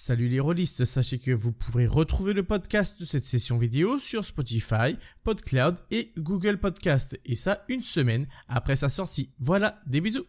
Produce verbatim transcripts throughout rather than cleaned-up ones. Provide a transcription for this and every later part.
Salut les rôlistes, sachez que vous pourrez retrouver le podcast de cette session vidéo sur Spotify, PodCloud et Google Podcast, et ça une semaine après sa sortie. Voilà, des bisous.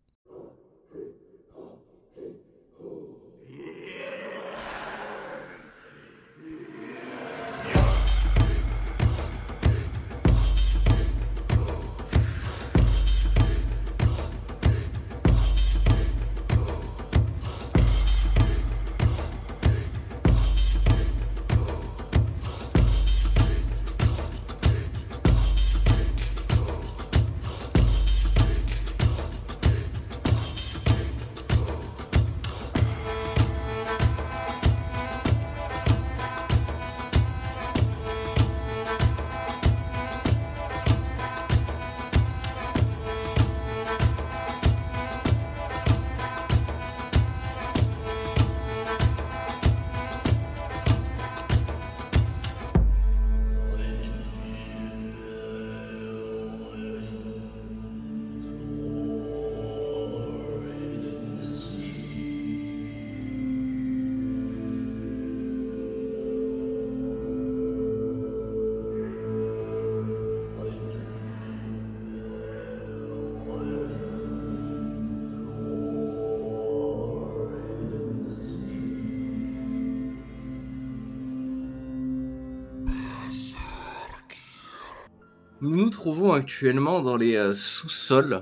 Nous nous trouvons actuellement dans les euh, sous-sols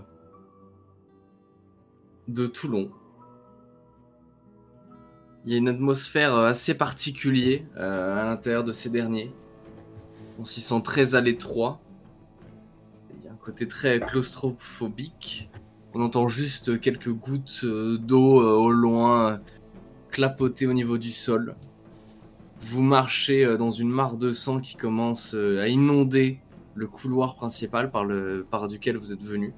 de Toulon. Il y a une atmosphère euh, assez particulière euh, à l'intérieur de ces derniers. On s'y sent très à l'étroit. Il y a un côté très claustrophobique. On entend juste quelques gouttes euh, d'eau euh, au loin euh, clapoter au niveau du sol. Vous marchez euh, dans une mare de sang qui commence euh, à inonder le couloir principal par, le, par duquel vous êtes venu.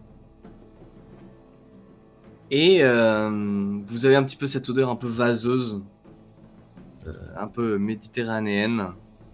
Et euh, vous avez un petit peu cette odeur un peu vaseuse, euh, un peu méditerranéenne.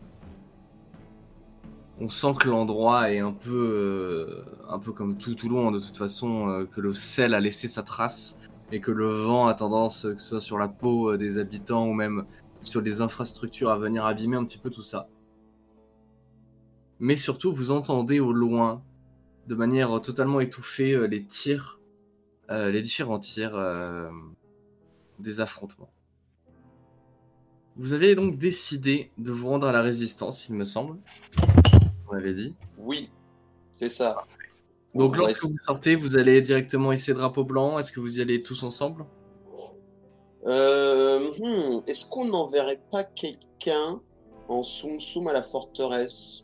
On sent que l'endroit est un peu, euh, un peu comme tout Toulon, de toute façon, euh, que le sel a laissé sa trace et que le vent a tendance, que ce soit sur la peau des habitants ou même sur les infrastructures, à venir abîmer un petit peu tout ça. Mais surtout, vous entendez au loin, de manière totalement étouffée, euh, les tirs, euh, les différents tirs euh, des affrontements. Vous avez donc décidé de vous rendre à la résistance, il me semble. Vous m'avez dit. Oui, c'est ça. Donc On lorsque reste... vous sortez, vous allez directement essayer drapeau blanc. Est-ce que vous y allez tous ensemble ? euh, hmm, Est-ce qu'on n'enverrait pas quelqu'un en soum soum à la forteresse?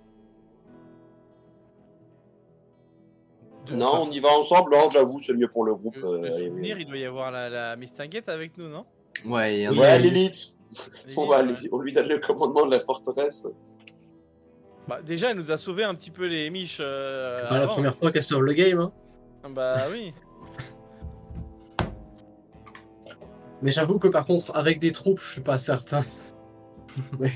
De Non, façon- on y va ensemble. Non, j'avoue, c'est mieux pour le groupe. de, euh, de allez, souvenir, oui. il doit y avoir la, la Miss Tinguette avec nous, non? Ouais, il y a un Ouais, autre- Lilith. On, va aller- on lui donne le commandement de la forteresse. Bah, déjà, elle nous a sauvé un petit peu les miches. Euh, C'est pas la avant. première fois qu'elle sauve le game, hein. Bah oui. Mais j'avoue que par contre, avec des troupes, je suis pas certain. Mais...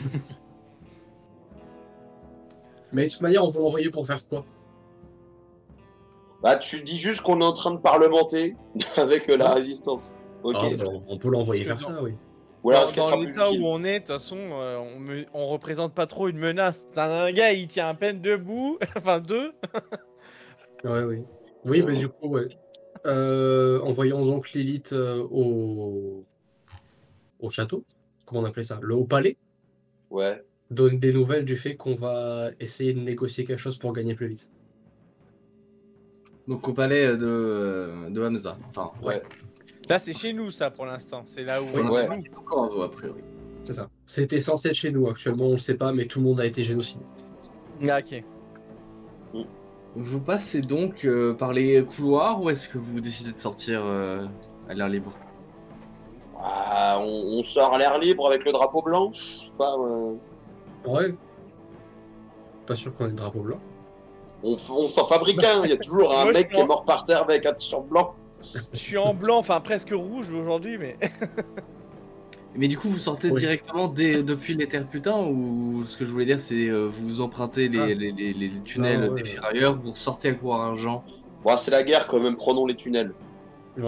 Mais de toute manière, on va l'envoyer pour faire quoi? Bah, tu dis juste qu'on est en train de parlementer avec euh, la Ouais. résistance. Ok. Ah, bah, on peut l'envoyer Parce faire que ça, oui. Ou alors, Dans, est-ce qu'elle dans sera plus l'état utile? où on est, de toute façon, euh, on, me, on représente pas trop une menace. C'est un gars, il tient à peine debout. Enfin, deux. Ouais, oui. Oui, mais du coup, ouais. Euh, envoyons donc l'élite euh, au... au château. Comment on appelait ça? Le haut-palais. Ouais. Donne des nouvelles du fait qu'on va essayer de négocier quelque chose pour gagner plus vite. Donc au palais de, de Hamza. Enfin, Ouais. Là, c'est chez nous, ça, pour l'instant. C'est là où on on a Ouais. pas encore un veau, a priori. C'est ça. C'était censé être chez nous. Actuellement, on le sait pas, mais tout le monde a été génocidé. Ah, ok. Vous passez donc euh, par les couloirs ou est-ce que vous décidez de sortir euh, à l'air libre ? Ah, on, on sort à l'air libre avec le drapeau blanc. Je sais pas. euh, Ouais. Pas sûr qu'on ait le drapeau blanc. On, f- on s'en fabrique un. Il y a toujours un Moi, je mec qui est pense- mort par terre avec un t-shirt blanc. Je suis en blanc, enfin presque rouge aujourd'hui, mais. Mais du coup, vous sortez Oui. directement dès- depuis les terres putains ou ce que je voulais dire, c'est euh, vous empruntez les, Ah. les, les, les tunnels Non, ouais, des ouais. ferrailleurs, vous sortez à courir argent. Bon, c'est la guerre quand même. Prenons les tunnels. Ouais.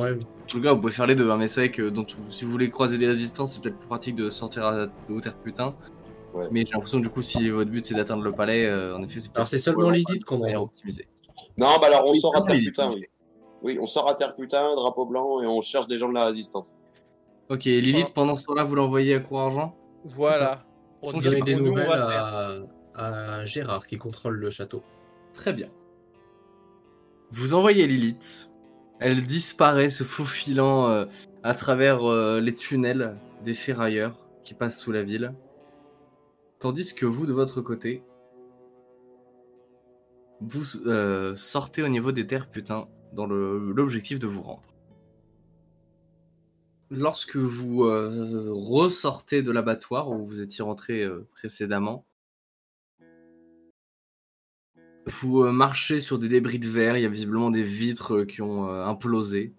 tout cas, vous pouvez faire les deux, hein, mais c'est vrai que dans tout- si vous voulez croiser des résistances, c'est peut-être plus pratique de sortir à, de Haut-Terre-Putain. Ouais. Mais j'ai l'impression que du coup, si votre but c'est d'atteindre le palais, euh, en effet, c'est peut-être Alors c'est seulement ouais, Lilith qu'on meilleur envoie. optimisé. Non, bah alors on Oui, sort à c'est Lilith, Terre-Putain, en oui. Oui, on sort à Terre-Putain, drapeau blanc, et on cherche des gens de la résistance. Ok, Lilith, pendant ce temps-là, vous l'envoyez à Cour-Argent? Voilà. Pour Ok. dire Donner ce des que nous, on nouvelles va faire. à... à Gérard qui contrôle le château. Très bien. Vous envoyez Lilith. Elle disparaît, se faufilant euh, à travers euh, les tunnels des ferrailleurs qui passent sous la ville. Tandis que vous, de votre côté, vous euh, sortez au niveau des terres putain dans le- l'objectif de vous rendre. Lorsque vous euh, ressortez de l'abattoir où vous étiez rentré euh, précédemment, vous euh, marchez sur des débris de verre, il y a visiblement des vitres euh, qui ont euh, implosé.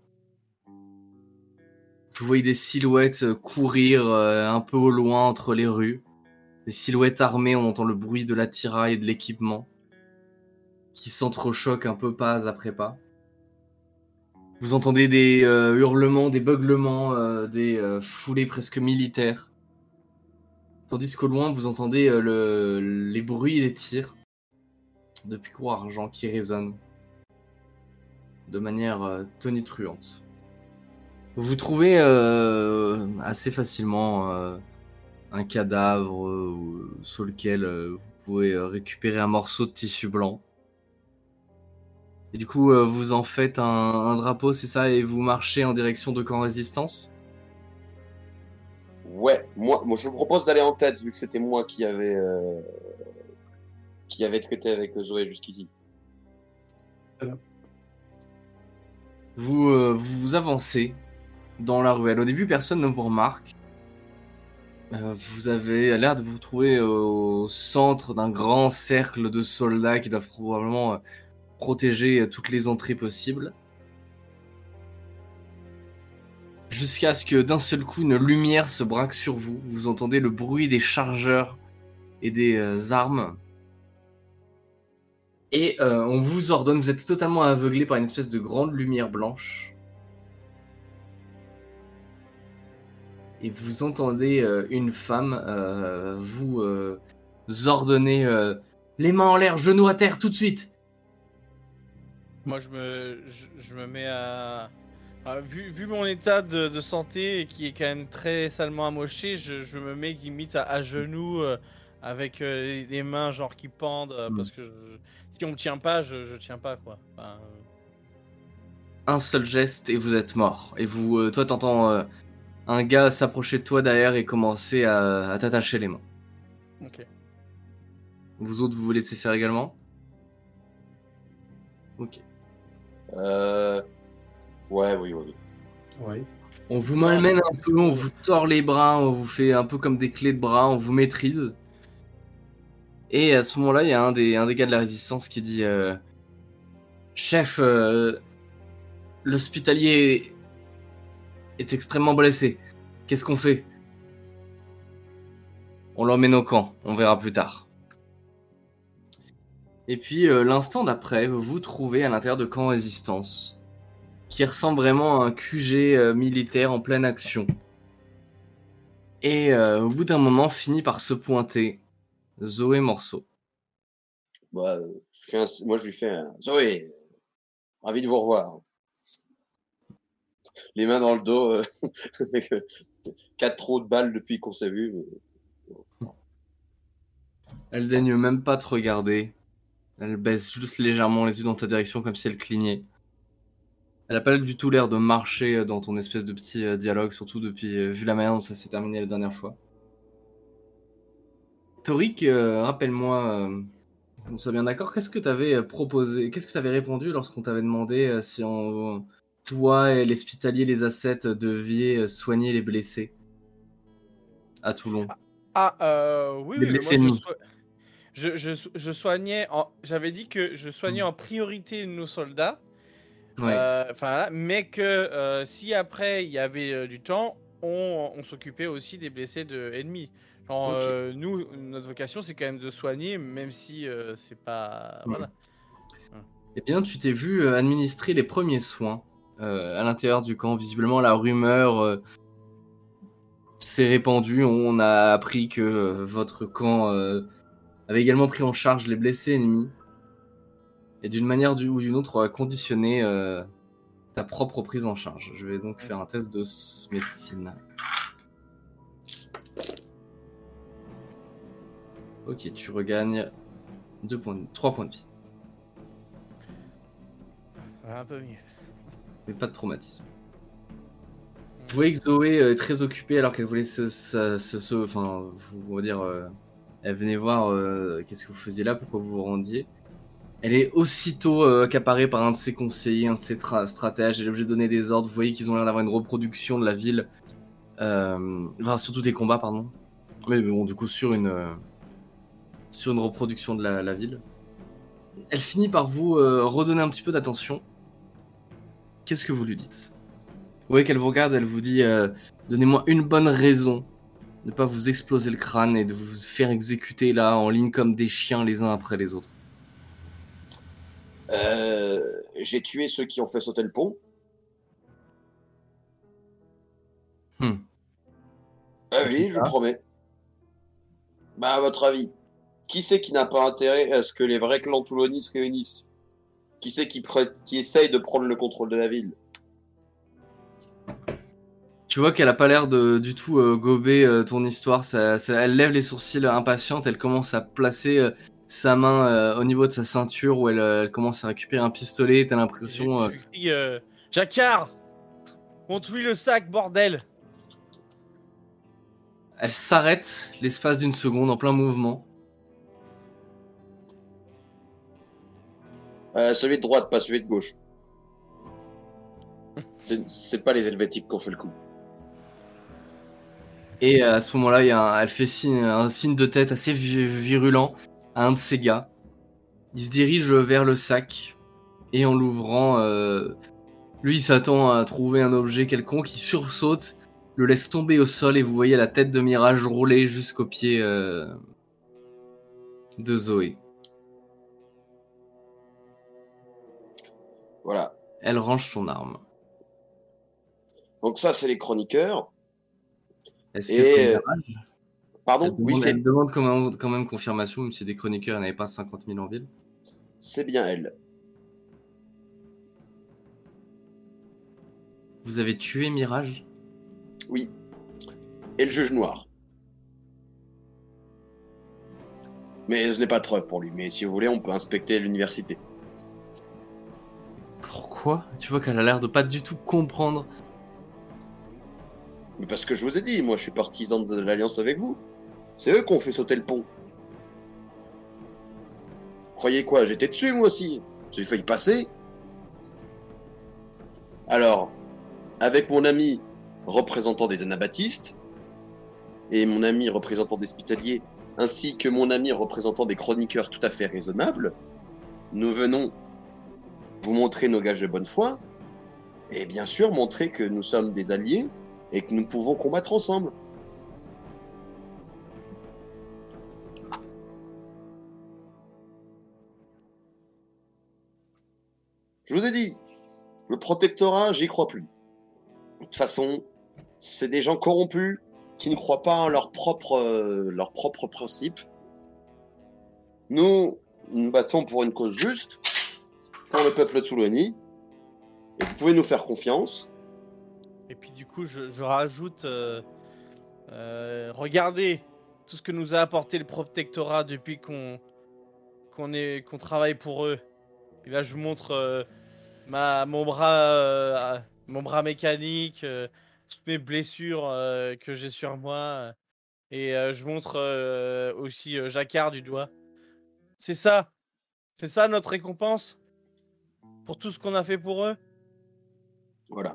Vous voyez des silhouettes euh, courir euh, un peu au loin entre les rues. Des silhouettes armées, on entend le bruit de l'attirail et de l'équipement qui s'entrechoquent un peu pas après pas. Vous entendez des euh, hurlements, des beuglements, euh, des euh, foulées presque militaires. Tandis qu'au loin, vous entendez euh, le, les bruits et les tirs depuis Cour-Argent qui résonnent de manière euh, tonitruante. Vous trouvez euh, assez facilement euh, un cadavre euh, sur lequel euh, vous pouvez euh, récupérer un morceau de tissu blanc. Et du coup, euh, vous en faites un, un drapeau, c'est ça, et vous marchez en direction de camp résistance? Ouais, moi, moi je vous propose d'aller en tête, vu que c'était moi qui avait, euh, qui avait traité avec Zoé jusqu'ici. Vous, euh, vous avancez dans la ruelle. Au début, personne ne vous remarque. Euh, vous avez l'air de vous trouver au centre d'un grand cercle de soldats qui doivent probablement euh, protéger euh, toutes les entrées possibles. Jusqu'à ce que d'un seul coup, une lumière se braque sur vous. Vous entendez le bruit des chargeurs et des euh, armes. Et euh, on vous ordonne, vous êtes totalement aveuglé par une espèce de grande lumière blanche. Et vous entendez euh, une femme euh, vous euh, ordonner euh, les mains en l'air, genoux à terre, tout de suite. Moi, je me, je, je me mets à... à- vu, vu mon état de, de santé qui est quand même très salement amoché, je, je me mets limite à, à genoux euh, avec euh, les, les mains genre qui pendent euh, Mm. parce que je- si on me tient pas, je, je tiens pas quoi. Enfin, euh, Un seul geste et vous êtes mort. Et vous, euh, toi, t'entends euh, un gars s'approcher de toi derrière et commencer à, à t'attacher les mains. ok. Vous autres, vous vous laissez faire également? Ok. Euh... Ouais, oui, oui. Oui. On vous malmène un peu, on vous tord les bras, on vous fait un peu comme des clés de bras, on vous maîtrise. Et à ce moment-là, il y a un des, un des gars de la résistance qui dit euh, Chef, euh, l'hospitalier est extrêmement blessé. Qu'est-ce qu'on fait? On l'emmène au camp, on verra plus tard. Et puis, euh, l'instant d'après, vous vous trouvez à l'intérieur de camp résistance, qui ressemble vraiment à un Q G euh, militaire en pleine action. Et euh, au bout d'un moment, finit par se pointer Zoé Morceau. Bah, euh, je fais un... Moi, je lui fais un... Zoé, ravi de vous revoir. Les mains dans le dos, euh, avec euh, quatre trous de balles depuis qu'on s'est vu. Mais... Elle daigne même pas te regarder. Elle baisse juste légèrement les yeux dans ta direction comme si elle clignait. Elle a pas du tout l'air de marcher dans ton espèce de petit euh, dialogue, surtout depuis euh, vu la manière dont ça s'est terminé la dernière fois. Torik, euh, rappelle-moi, euh, on soit bien d'accord, qu'est-ce que t'avais proposé, qu'est-ce que t'avais répondu lorsqu'on t'avait demandé euh, si on, toi et l'hospitalier, les ascètes deviez soigner les blessés à Toulon? Ah euh, oui, Les oui, mais moi blessés je, ennemis. soi- je, je, je soignais, en... j'avais dit que je soignais Mm. en priorité nos soldats. Ouais. Euh, enfin, voilà, mais que euh, si après il y avait euh, du temps, on, on s'occupait aussi des blessés de ennemis. Genre, Ok. euh, nous, notre vocation, c'est quand même de soigner, même si euh, c'est pas. Mm. Voilà. Eh bien, tu t'es vu euh, administrer les premiers soins euh, à l'intérieur du camp. Visiblement, la rumeur euh, s'est répandue. On a appris que euh, votre camp euh, avait également pris en charge les blessés ennemis. Et d'une manière ou d'une autre, a conditionné euh, ta propre prise en charge. Je vais donc faire un test de médecine. Ok, tu regagnes deux points de... trois points de vie. Un peu mieux. Mais pas de traumatisme. Vous voyez que Zoé est très occupée alors qu'elle voulait se... se, se, se enfin, on va dire... Euh, elle venait voir euh, qu'est-ce que vous faisiez là, pourquoi vous vous rendiez. Elle est aussitôt euh, accaparée par un de ses conseillers, un de ses tra- stratèges. Elle est obligée de donner des ordres. Vous voyez qu'ils ont l'air d'avoir une reproduction de la ville. Euh, enfin, surtout des combats, pardon. Mais bon, du coup, sur une, euh, sur une reproduction de la, la ville. Elle finit par vous euh, redonner un petit peu d'attention. Qu'est-ce que vous lui dites? Vous voyez qu'elle vous regarde, elle vous dit euh, donnez-moi une bonne raison de ne pas vous exploser le crâne et de vous faire exécuter là en ligne comme des chiens les uns après les autres. Euh, j'ai tué ceux qui ont fait sauter le pont. Hmm. Ah oui, je vous promets. Bah, à votre avis, qui c'est qui n'a pas intérêt à ce que les vrais clans toulonnais se réunissent? Qui c'est qui, pr- qui essaye de prendre le contrôle de la ville? Tu vois qu'elle a pas l'air de du tout euh, gober euh, ton histoire. Ça, ça, elle lève les sourcils impatiente. Elle commence à placer euh, sa main euh, au niveau de sa ceinture où elle, euh, elle commence à récupérer un pistolet. T'as l'impression. Euh... Je, je crie euh, Jacquard, montre-lui le sac, bordel. Elle s'arrête l'espace d'une seconde en plein mouvement. Euh, celui de droite, pas celui de gauche. C'est, c'est pas les Helvétiques qui ont fait le coup. Et à ce moment-là, il y a un, elle fait signe, un signe de tête assez vi- virulent à un de ses gars. Il se dirige vers le sac et en l'ouvrant, euh, lui il s'attend à trouver un objet quelconque. Il sursaute, le laisse tomber au sol et vous voyez la tête de Mirage rouler jusqu'au pied euh, de Zoé. Voilà. Elle range son arme. Donc ça, c'est les chroniqueurs. Est-ce Et... que c'est Mirage? Pardon? Elle demande, Oui, c'est... elle demande quand même, quand même confirmation, même si des chroniqueurs, il n'y en avait pas cinquante mille en ville. c'est bien elle. Vous avez tué Mirage? Oui. Et le juge noir. Mais je n'ai pas de preuve pour lui. Mais si vous voulez, on peut inspecter l'université. Pourquoi? Tu vois qu'elle a l'air de pas du tout comprendre. Mais parce que je vous ai dit, moi je suis partisan de l'alliance avec vous. C'est eux qui ont fait sauter le pont. Croyez quoi? J'étais dessus moi aussi. J'ai failli passer. Alors, avec mon ami représentant des anabaptistes, et mon ami représentant des hospitaliers, ainsi que mon ami représentant des chroniqueurs tout à fait raisonnables, nous venons vous montrer nos gages de bonne foi, et bien sûr montrer que nous sommes des alliés, et que nous pouvons combattre ensemble. Je vous ai dit, le protectorat, j'y crois plus. De toute façon, c'est des gens corrompus qui ne croient pas en leurs propres euh, leurs propres principes. Nous, nous battons pour une cause juste, pour le peuple toulonnais, et vous pouvez nous faire confiance. Et puis du coup, je, je rajoute, euh, euh, regardez tout ce que nous a apporté le protectorat depuis qu'on qu'on est qu'on travaille pour eux. Et là, je vous montre euh, ma mon bras euh, mon bras mécanique, euh, toutes mes blessures euh, que j'ai sur moi, et euh, je montre euh, aussi euh, Jacquard du doigt. C'est ça, c'est ça notre récompense pour tout ce qu'on a fait pour eux. Voilà.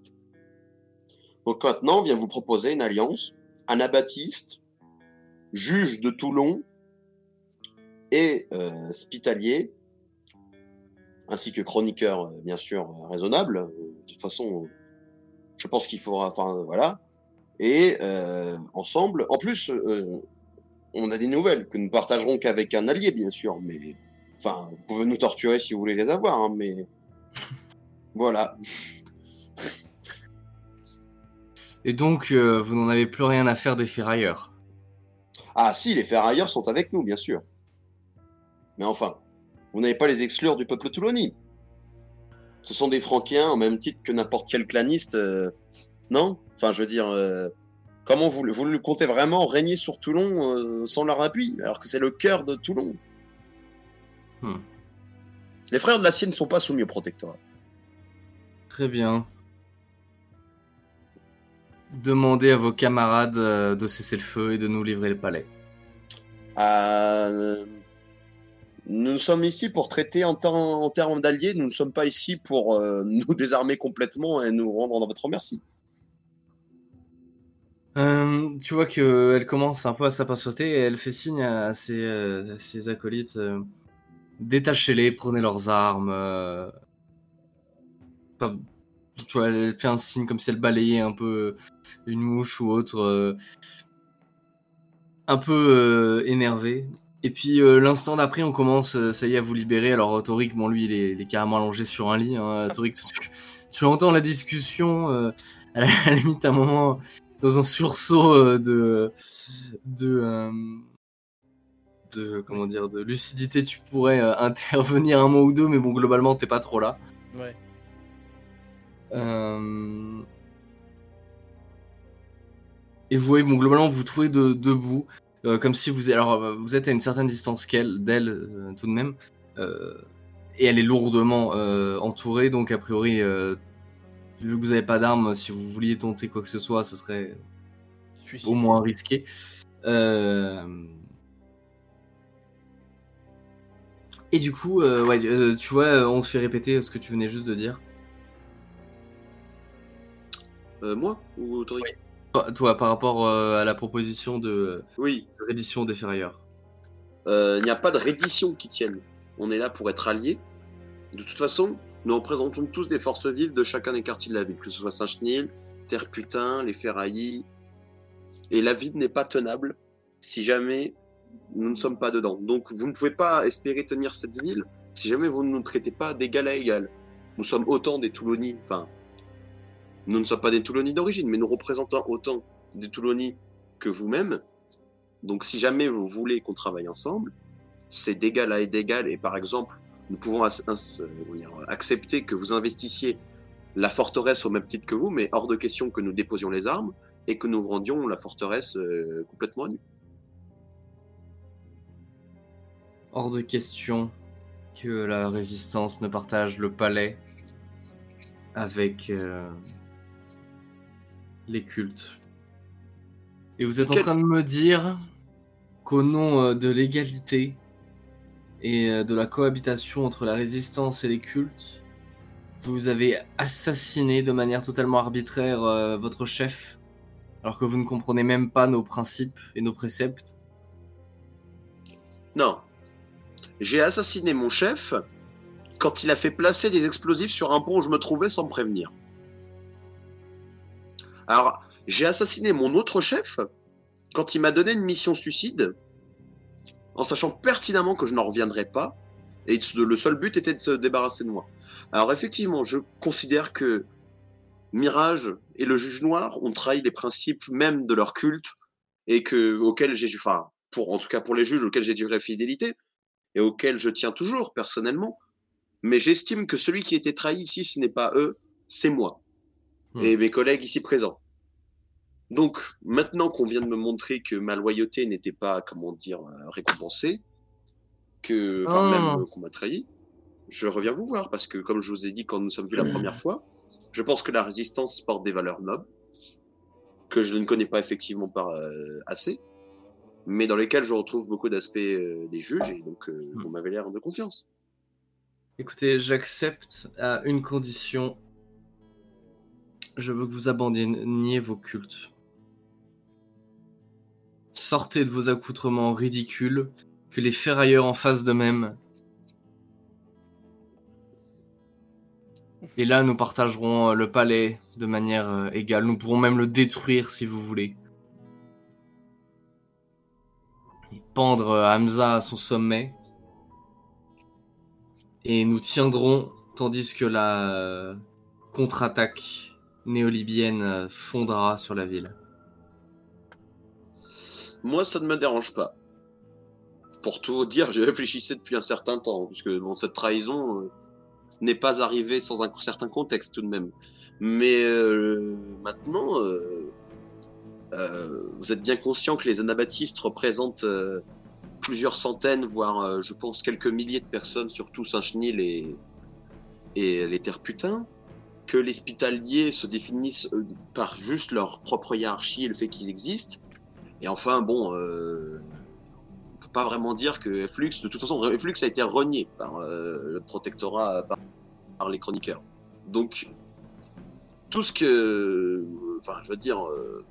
Donc maintenant, on vient vous proposer une alliance. Anabaptiste, juge de Toulon et euh, hospitalier, ainsi que chroniqueur, euh, bien sûr, euh, raisonnable. Euh, de toute façon, euh, je pense qu'il faudra... Enfin, euh, voilà. Et euh, ensemble... En plus, euh, on a des nouvelles que nous partagerons qu'avec un allié, bien sûr, mais... Enfin, vous pouvez nous torturer si vous voulez les avoir, hein, mais... Voilà. Et donc, euh, vous n'en avez plus rien à faire des ferrailleurs. Ah si, les ferrailleurs sont avec nous, bien sûr. Mais enfin, vous n'allez pas les exclure du peuple toulonnais. Ce sont des Franquiens au même titre que n'importe quel claniste, euh, non? Enfin, je veux dire, euh, comment vous, vous le comptez vraiment régner sur Toulon euh, sans leur appui, alors que c'est le cœur de Toulon? Hmm. Les frères de l'acier ne sont pas soumis au protectorat. Très bien. Demandez à vos camarades euh, de cesser le feu et de nous livrer le palais. Euh, nous sommes ici pour traiter en, temps- en termes d'alliés, nous ne sommes pas ici pour euh, nous désarmer complètement et nous rendre dans votre merci. Euh, tu vois qu'elle commence un peu à s'impatienter et elle fait signe à ses, euh, à ses acolytes. Euh, Détachez-les, prenez leurs armes. Euh... Pas... Tu vois, elle fait un signe comme si elle balayait un peu une mouche ou autre. Euh... Un peu euh, énervée. Et puis euh, l'instant d'après, on commence, euh, ça y est, à vous libérer. Alors Toric, bon lui, il est, il est carrément allongé sur un lit. Hein. Toric, tu, tu entends la discussion. Euh, à la limite, à un moment, dans un sursaut euh, de... de euh, de comment dire de lucidité, tu pourrais euh, intervenir un mot ou deux, mais bon, globalement t'es pas trop là. Ouais. Euh... Et vous voyez, bon, globalement vous vous trouvez de, debout, euh, comme si vous alors euh, vous êtes à une certaine distance qu'elle, d'elle euh, tout de même, euh, et elle est lourdement euh, entourée, donc a priori, euh, vu que vous avez pas d'armes, si vous vouliez tenter quoi que ce soit, ce serait Suicide. au moins risqué. Euh... Et du coup, euh, ouais, euh, tu vois, on te fait répéter ce que tu venais juste de dire. Euh, moi ou Toric? Oui. Toi, toi, par rapport euh, à la proposition de, Oui. de reddition des ferrailleurs. Euh, il n'y a pas de reddition qui tienne. On est là pour être alliés. De toute façon, nous représentons tous des forces vives de chacun des quartiers de la ville, que ce soit Saint-Chenil, Terre-Putain, les Ferraillis. Et la ville n'est pas tenable si jamais nous ne sommes pas dedans. Donc vous ne pouvez pas espérer tenir cette ville si jamais vous ne nous traitez pas d'égal à égal. Nous sommes autant des Toulonnais, enfin, nous ne sommes pas des Toulonnais d'origine, mais nous représentons autant des Toulonnais que vous-même. Donc si jamais vous voulez qu'on travaille ensemble, c'est d'égal à d'égal. Et par exemple, nous pouvons as- as- euh, accepter que vous investissiez la forteresse au même titre que vous, mais hors de question que nous déposions les armes et que nous rendions la forteresse euh, complètement à nu. Hors de question que la résistance ne partage le palais avec euh, les cultes. Et vous êtes en Quel- train de me dire qu'au nom euh, de l'égalité et euh, de la cohabitation entre la résistance et les cultes, vous avez assassiné de manière totalement arbitraire euh, votre chef, alors que vous ne comprenez même pas nos principes et nos préceptes. Non. J'ai assassiné mon chef quand il a fait placer des explosifs sur un pont où je me trouvais sans me prévenir. Alors, j'ai assassiné mon autre chef quand il m'a donné une mission suicide, en sachant pertinemment que je n'en reviendrais pas, et le seul but était de se débarrasser de moi. Alors effectivement, je considère que Mirage et le Juge Noir ont trahi les principes même de leur culte, et que auxquels j'ai, enfin, pour en tout cas pour les juges auxquels j'ai duré fidélité, et auxquels je tiens toujours personnellement. Mais j'estime que celui qui a été trahi ici, ce n'est pas eux, c'est moi Hmm. et mes collègues ici présents. Donc, maintenant qu'on vient de me montrer que ma loyauté n'était pas, comment dire, récompensée, que, enfin, Ah. même qu'on m'a trahi, je reviens vous voir parce que, comme je vous ai dit quand nous sommes vus la première fois, je pense que la résistance porte des valeurs nobles, que je ne connais pas effectivement pas euh, assez, mais dans lesquelles je retrouve beaucoup d'aspects euh, des juges et donc euh, vous m'avez l'air de confiance. Écoutez, j'accepte à une condition. Je veux que vous abandonniez vos cultes. Sortez de vos accoutrements ridicules, que les ferrailleurs en fassent de même. Et là, nous partagerons le palais de manière euh, égale. Nous pourrons même le détruire si vous voulez. Et pendre Hamza à son sommet. Et nous tiendrons, tandis que la euh, contre-attaque néo-libyenne euh, fondra sur la ville. Moi, ça ne me dérange pas. Pour tout vous dire, j'y réfléchissais depuis un certain temps, puisque bon, cette trahison euh, n'est pas arrivée sans un certain contexte tout de même. Mais euh, maintenant, euh, euh, vous êtes bien conscient que les anabaptistes représentent euh, plusieurs centaines, voire, euh, je pense, quelques milliers de personnes sur tout Saint-Chenil et, et les terres putains, que les hospitaliers se définissent euh, par juste leur propre hiérarchie et le fait qu'ils existent. Et enfin, bon, euh, on peut pas vraiment dire que Flux, de toute façon, Flux a été renié par euh, le protectorat, par, par les chroniqueurs. Donc, tout ce que, enfin, je veux dire, euh,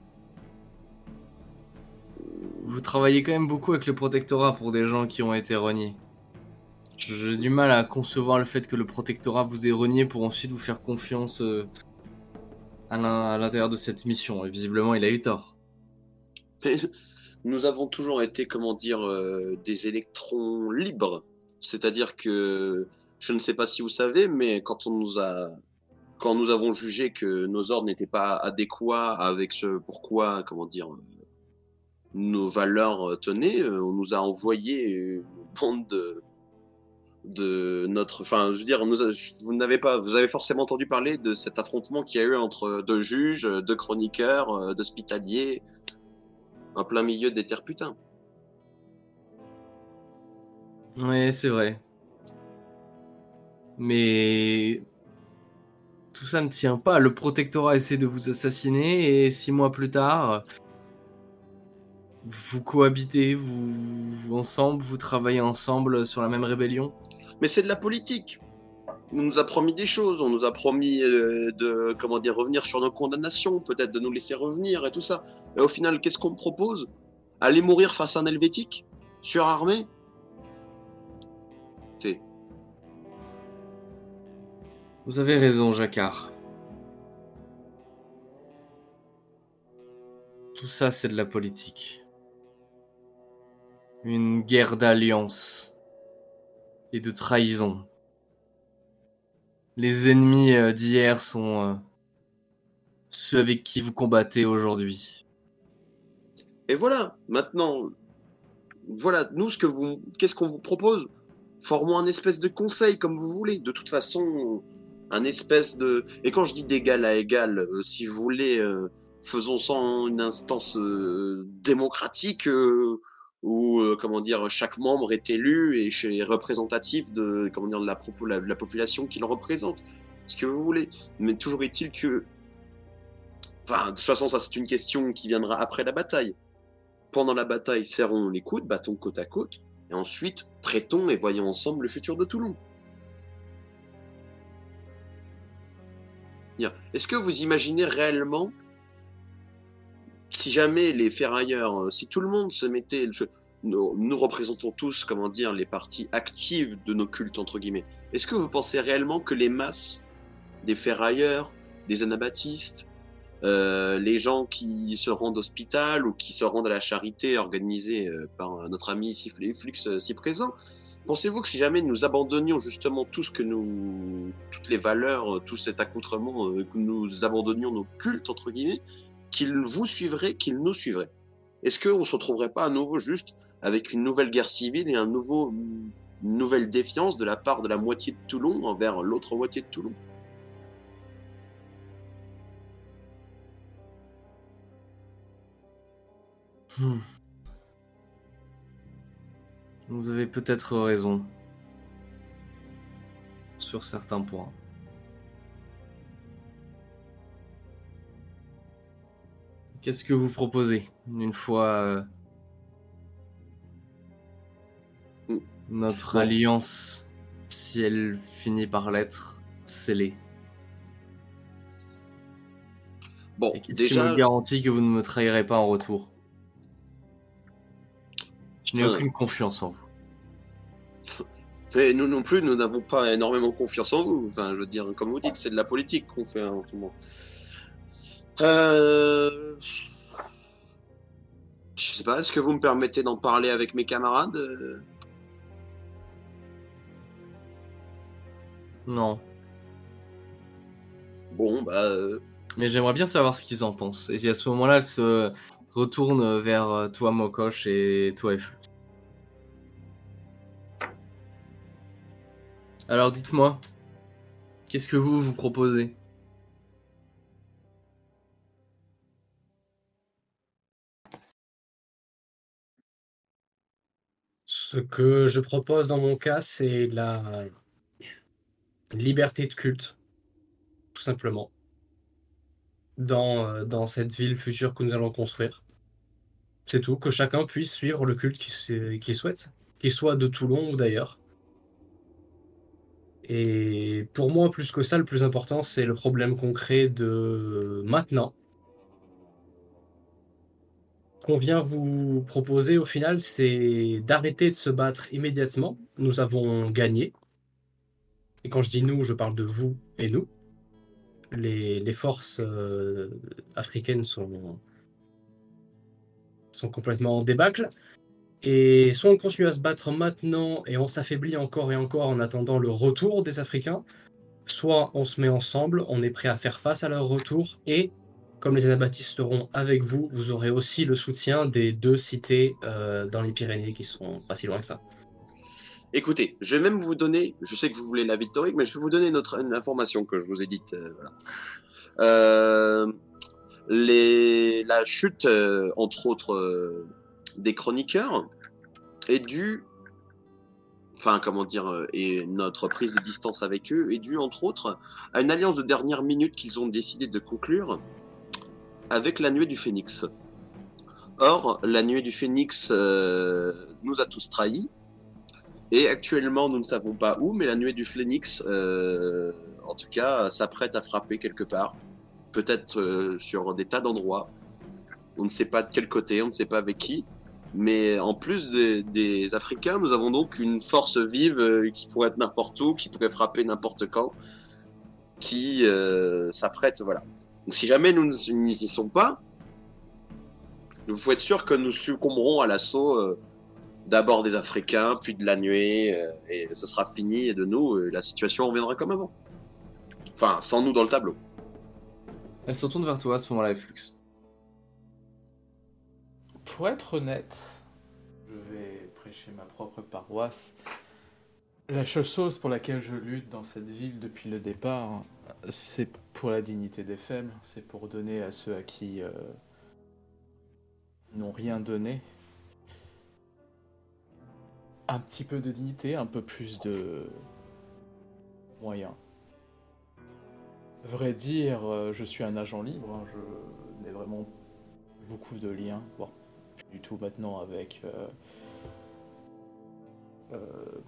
Vous travaillez quand même beaucoup avec le protectorat pour des gens qui ont été reniés. J'ai du mal à concevoir le fait que le protectorat vous ait renié pour ensuite vous faire confiance euh, à l'in- à l'intérieur de cette mission. Et visiblement, il a eu tort. mais nous avons toujours été, comment dire, euh, des électrons libres. C'est-à-dire que, je ne sais pas si vous savez, mais quand on nous a, quand nous avons jugé que nos ordres n'étaient pas adéquats avec ce pourquoi, comment dire, nos valeurs tenaient, euh, on nous a envoyé une bande de, de notre, enfin, je veux dire, nous a- vous n'avez pas, vous avez forcément entendu parler de cet affrontement qu'il y a eu entre deux juges, deux chroniqueurs, euh, d'hospitaliers, en plein milieu des terres putains. Oui, c'est vrai. Mais tout ça ne tient pas. Le protectorat essaie de vous assassiner et six mois plus tard, vous cohabitez, vous, vous ensemble, vous travaillez ensemble sur la même rébellion. Mais c'est de la politique. On nous a promis des choses, on nous a promis euh, de, comment dire, revenir sur nos condamnations, peut-être de nous laisser revenir et tout ça. Et au final, qu'est-ce qu'on me propose? Aller mourir face à un helvétique? Surarmé? T'es... Vous avez raison, Jacquard. Tout ça, c'est de la politique. Une guerre d'alliance et de trahison. Les ennemis euh, d'hier sont euh, ceux avec qui vous combattez aujourd'hui. Et voilà, maintenant, voilà, nous, ce que vous, qu'est-ce qu'on vous propose? Formons un espèce de conseil, comme vous voulez. De toute façon, un espèce de... Et quand je dis d'égal à égal, euh, si vous voulez, euh, faisons ça en une instance euh, démocratique euh, où, euh, comment dire, chaque membre est élu et est représentatif de, comment dire, de la, propo- la, la population qu'il représente. Ce que vous voulez. Mais toujours est-il que... Enfin, de toute façon, ça, c'est une question qui viendra après la bataille. Pendant la bataille, serrons les coudes, battons côte à côte, et ensuite, traitons et voyons ensemble le futur de Toulon. Bien. Est-ce que vous imaginez réellement, si jamais les ferrailleurs, euh, si tout le monde se mettait, nous, nous représentons tous, comment dire, les parties actives de nos cultes, entre guillemets, est-ce que vous pensez réellement que les masses des ferrailleurs, des anabaptistes, Euh, les gens qui se rendent au hospital ou qui se rendent à la charité organisée euh, par notre ami ici, Flux, euh, si présent, pensez-vous que si jamais nous abandonnions justement tout ce que nous, toutes les valeurs, euh, tout cet accoutrement, euh, que nous abandonnions nos cultes, entre guillemets, qu'ils vous suivraient, qu'ils nous suivraient? Est-ce qu'on ne se retrouverait pas à nouveau juste avec une nouvelle guerre civile et un nouveau, une nouvelle défiance de la part de la moitié de Toulon envers l'autre moitié de Toulon? Hmm. Vous avez peut-être raison sur certains points. Qu'est-ce que vous proposez une fois euh, Mm. notre Bon. alliance, si elle finit par l'être, scellée? Bon, Et qu'est-ce déjà... qui me garantit que vous ne me trahirez pas en retour? Je n'ai Hum. aucune confiance en vous. Mais nous non plus, nous n'avons pas énormément confiance en vous. Enfin, je veux dire, comme vous dites, c'est de la politique qu'on fait en ce moment. Euh... Je sais pas, est-ce que vous me permettez d'en parler avec mes camarades? Non. Bon, bah... euh, Mais j'aimerais bien savoir ce qu'ils en pensent. Et à ce moment-là, elle se retourne vers toi, Mokosh, et toi, Efflux. Alors, dites-moi, qu'est-ce que vous vous proposez ? Ce que je propose dans mon cas, c'est la liberté de culte, tout simplement, dans, euh, dans cette ville future que nous allons construire. C'est tout, que chacun puisse suivre le culte qu'il s- qu'il souhaite, qu'il soit de Toulon ou d'ailleurs. Et pour moi, plus que ça, le plus important, c'est le problème concret de maintenant. Ce qu'on vient vous proposer au final, c'est d'arrêter de se battre immédiatement. Nous avons gagné. Et quand je dis nous, je parle de vous et nous. Les, les forces euh, africaines sont, sont complètement en débâcle. Et soit on continue à se battre maintenant et on s'affaiblit encore et encore en attendant le retour des Africains, soit on se met ensemble, on est prêt à faire face à leur retour, et comme les Anabaptistes seront avec vous, vous aurez aussi le soutien des deux cités euh, dans les Pyrénées qui sont pas si loin que ça. Écoutez, je vais même vous donner, je sais que vous voulez la victoire, mais je vais vous donner notre, une information que je vous ai dite. Euh, voilà. euh, les, la chute, euh, entre autres, euh, des chroniqueurs est due, enfin comment dire, euh, et notre prise de distance avec eux est due, entre autres, à une alliance de dernière minute qu'ils ont décidé de conclure avec la nuée du Phénix. Or, la nuée du Phénix euh, nous a tous trahis. Et actuellement, nous ne savons pas où, mais la nuée du Phénix, euh, en tout cas, s'apprête à frapper quelque part. Peut-être euh, sur des tas d'endroits. On ne sait pas de quel côté, on ne sait pas avec qui. Mais en plus des, des Africains, nous avons donc une force vive euh, qui pourrait être n'importe où, qui pourrait frapper n'importe quand, qui euh, s'apprête, voilà. Donc si jamais nous n'y sommes pas, vous pouvez être sûr que nous succomberons à l'assaut euh, d'abord des Africains, puis de la nuée, euh, et ce sera fini, et de nous, euh, la situation reviendra comme avant. Enfin, sans nous dans le tableau. Elle se retourne vers toi à ce moment-là, Efflux. Pour être honnête, je vais prêcher ma propre paroisse. La seule chose pour laquelle je lutte dans cette ville depuis le départ, c'est pour la dignité des faibles, c'est pour donner à ceux à qui euh, n'ont rien donné un petit peu de dignité, un peu plus de moyens. Vrai dire, euh, je suis un agent libre, hein, je n'ai vraiment beaucoup de liens, bon, plus du tout maintenant avec euh, euh,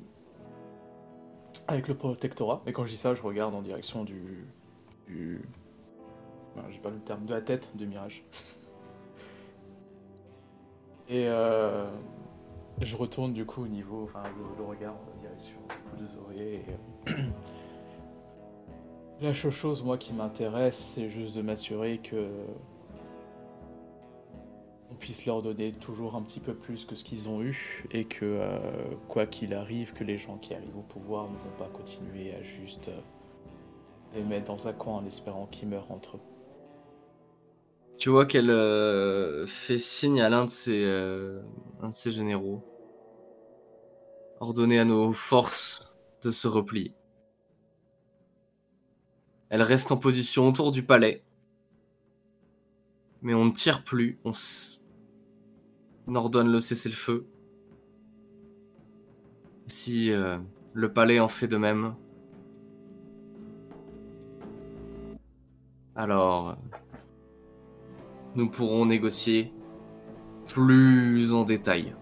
avec le protectorat. Et quand je dis ça, je regarde en direction du, du... Ben, j'ai pas le terme, de la tête de Mirage. Et euh, je retourne du coup au niveau, enfin le, le regard en direction du coup de Zoé. Et, euh, la seule chose, moi, qui m'intéresse, c'est juste de m'assurer que on puisse leur donner toujours un petit peu plus que ce qu'ils ont eu, et que, euh, quoi qu'il arrive, que les gens qui arrivent au pouvoir ne vont pas continuer à juste euh, les mettre dans un coin en espérant qu'ils meurent entre eux. Tu vois qu'elle euh, fait signe à l'un de ses, euh, un de ses généraux. Ordonner à nos forces de se replier. Elle reste en position autour du palais. Mais on ne tire plus, on, s... on ordonne le cessez-le-feu. Si euh, le palais en fait de même, alors nous pourrons négocier plus en détail.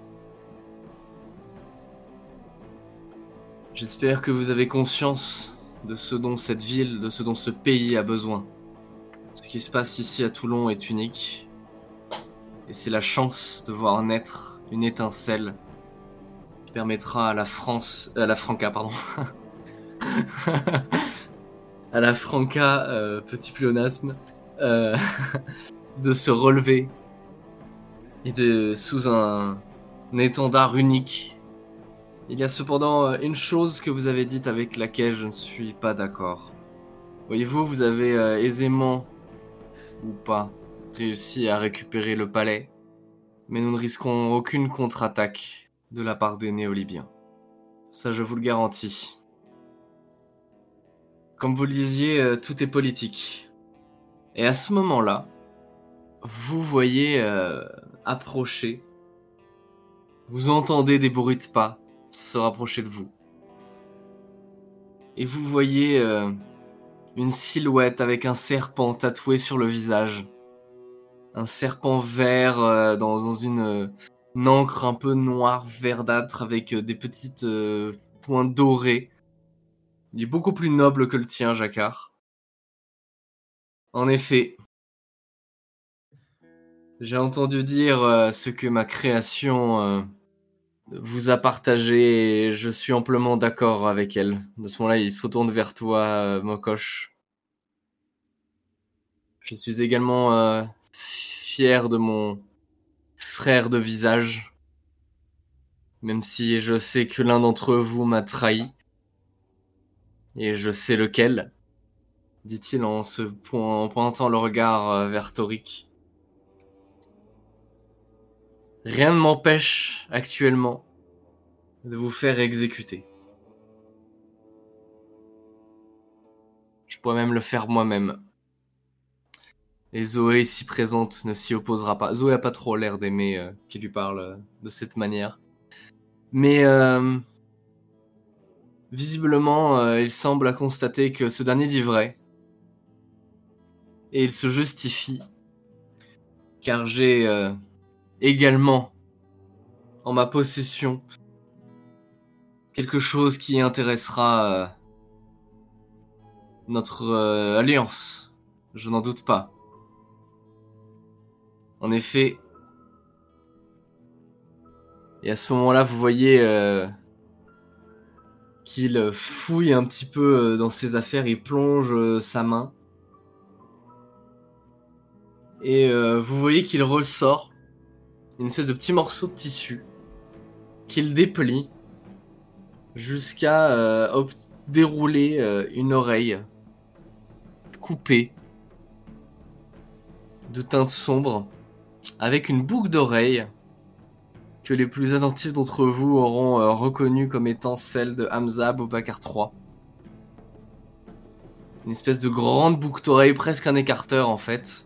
J'espère que vous avez conscience de ce dont cette ville, de ce dont ce pays a besoin. Ce qui se passe ici à Toulon est unique. Et c'est la chance de voir naître une étincelle qui permettra à la France... à la Franca, pardon. à la Franca, euh, petit pléonasme, euh, de se relever et de, sous un, un étendard unique. Il y a cependant une chose que vous avez dite avec laquelle je ne suis pas d'accord. Voyez-vous, vous avez euh, aisément ou pas, réussi à récupérer le palais, mais nous ne risquons aucune contre-attaque de la part des Néo-Libyens. Ça, je vous le garantis. Comme vous le disiez, euh, tout est politique. Et à ce moment-là, vous voyez euh, approcher, vous entendez des bruits de pas se rapprocher de vous. Et vous voyez euh, une silhouette avec un serpent tatoué sur le visage. Un serpent vert euh, dans, dans une, euh, une encre un peu noire, verdâtre, avec euh, des petites euh, points dorés. Il est beaucoup plus noble que le tien, Jacquard. En effet, j'ai entendu dire euh, ce que ma création euh, vous a partagé et je suis amplement d'accord avec elle. De ce moment-là, il se retourne vers toi, euh, Mokosh. Je suis également euh, fier de mon frère de visage, même si je sais que l'un d'entre vous m'a trahi. Et je sais lequel, dit-il en se point, en pointant le regard euh, vers Torik. Rien ne m'empêche actuellement de vous faire exécuter. Je pourrais même le faire moi-même. Et Zoé, ici présente, ne s'y opposera pas. Zoé a pas trop l'air d'aimer euh, qu'il lui parle euh, de cette manière. Mais euh, visiblement, euh, il semble constater que ce dernier dit vrai. Et il se justifie. Car j'ai euh, également en ma possession quelque chose qui intéressera euh, notre euh, alliance. Je n'en doute pas. En effet, et à ce moment-là, vous voyez euh, qu'il fouille un petit peu dans ses affaires, il plonge euh, sa main. Et euh, vous voyez qu'il ressort une espèce de petit morceau de tissu qu'il déplie jusqu'à euh, ob- dérouler euh, une oreille coupée de teinte sombre avec une boucle d'oreille que les plus attentifs d'entre vous auront euh, reconnue comme étant celle de Hamza Boubacar trois. Une espèce de grande boucle d'oreille, presque un écarteur en fait,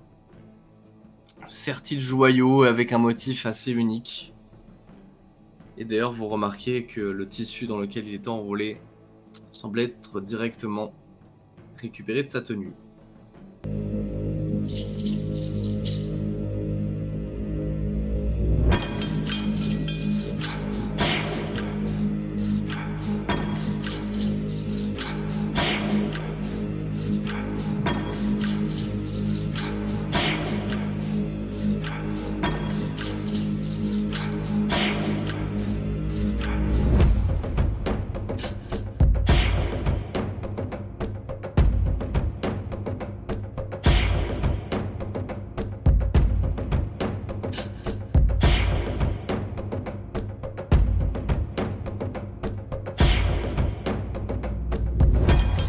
sertie de joyaux avec un motif assez unique. Et d'ailleurs, vous remarquez que le tissu dans lequel il était enroulé semblait être directement récupéré de sa tenue.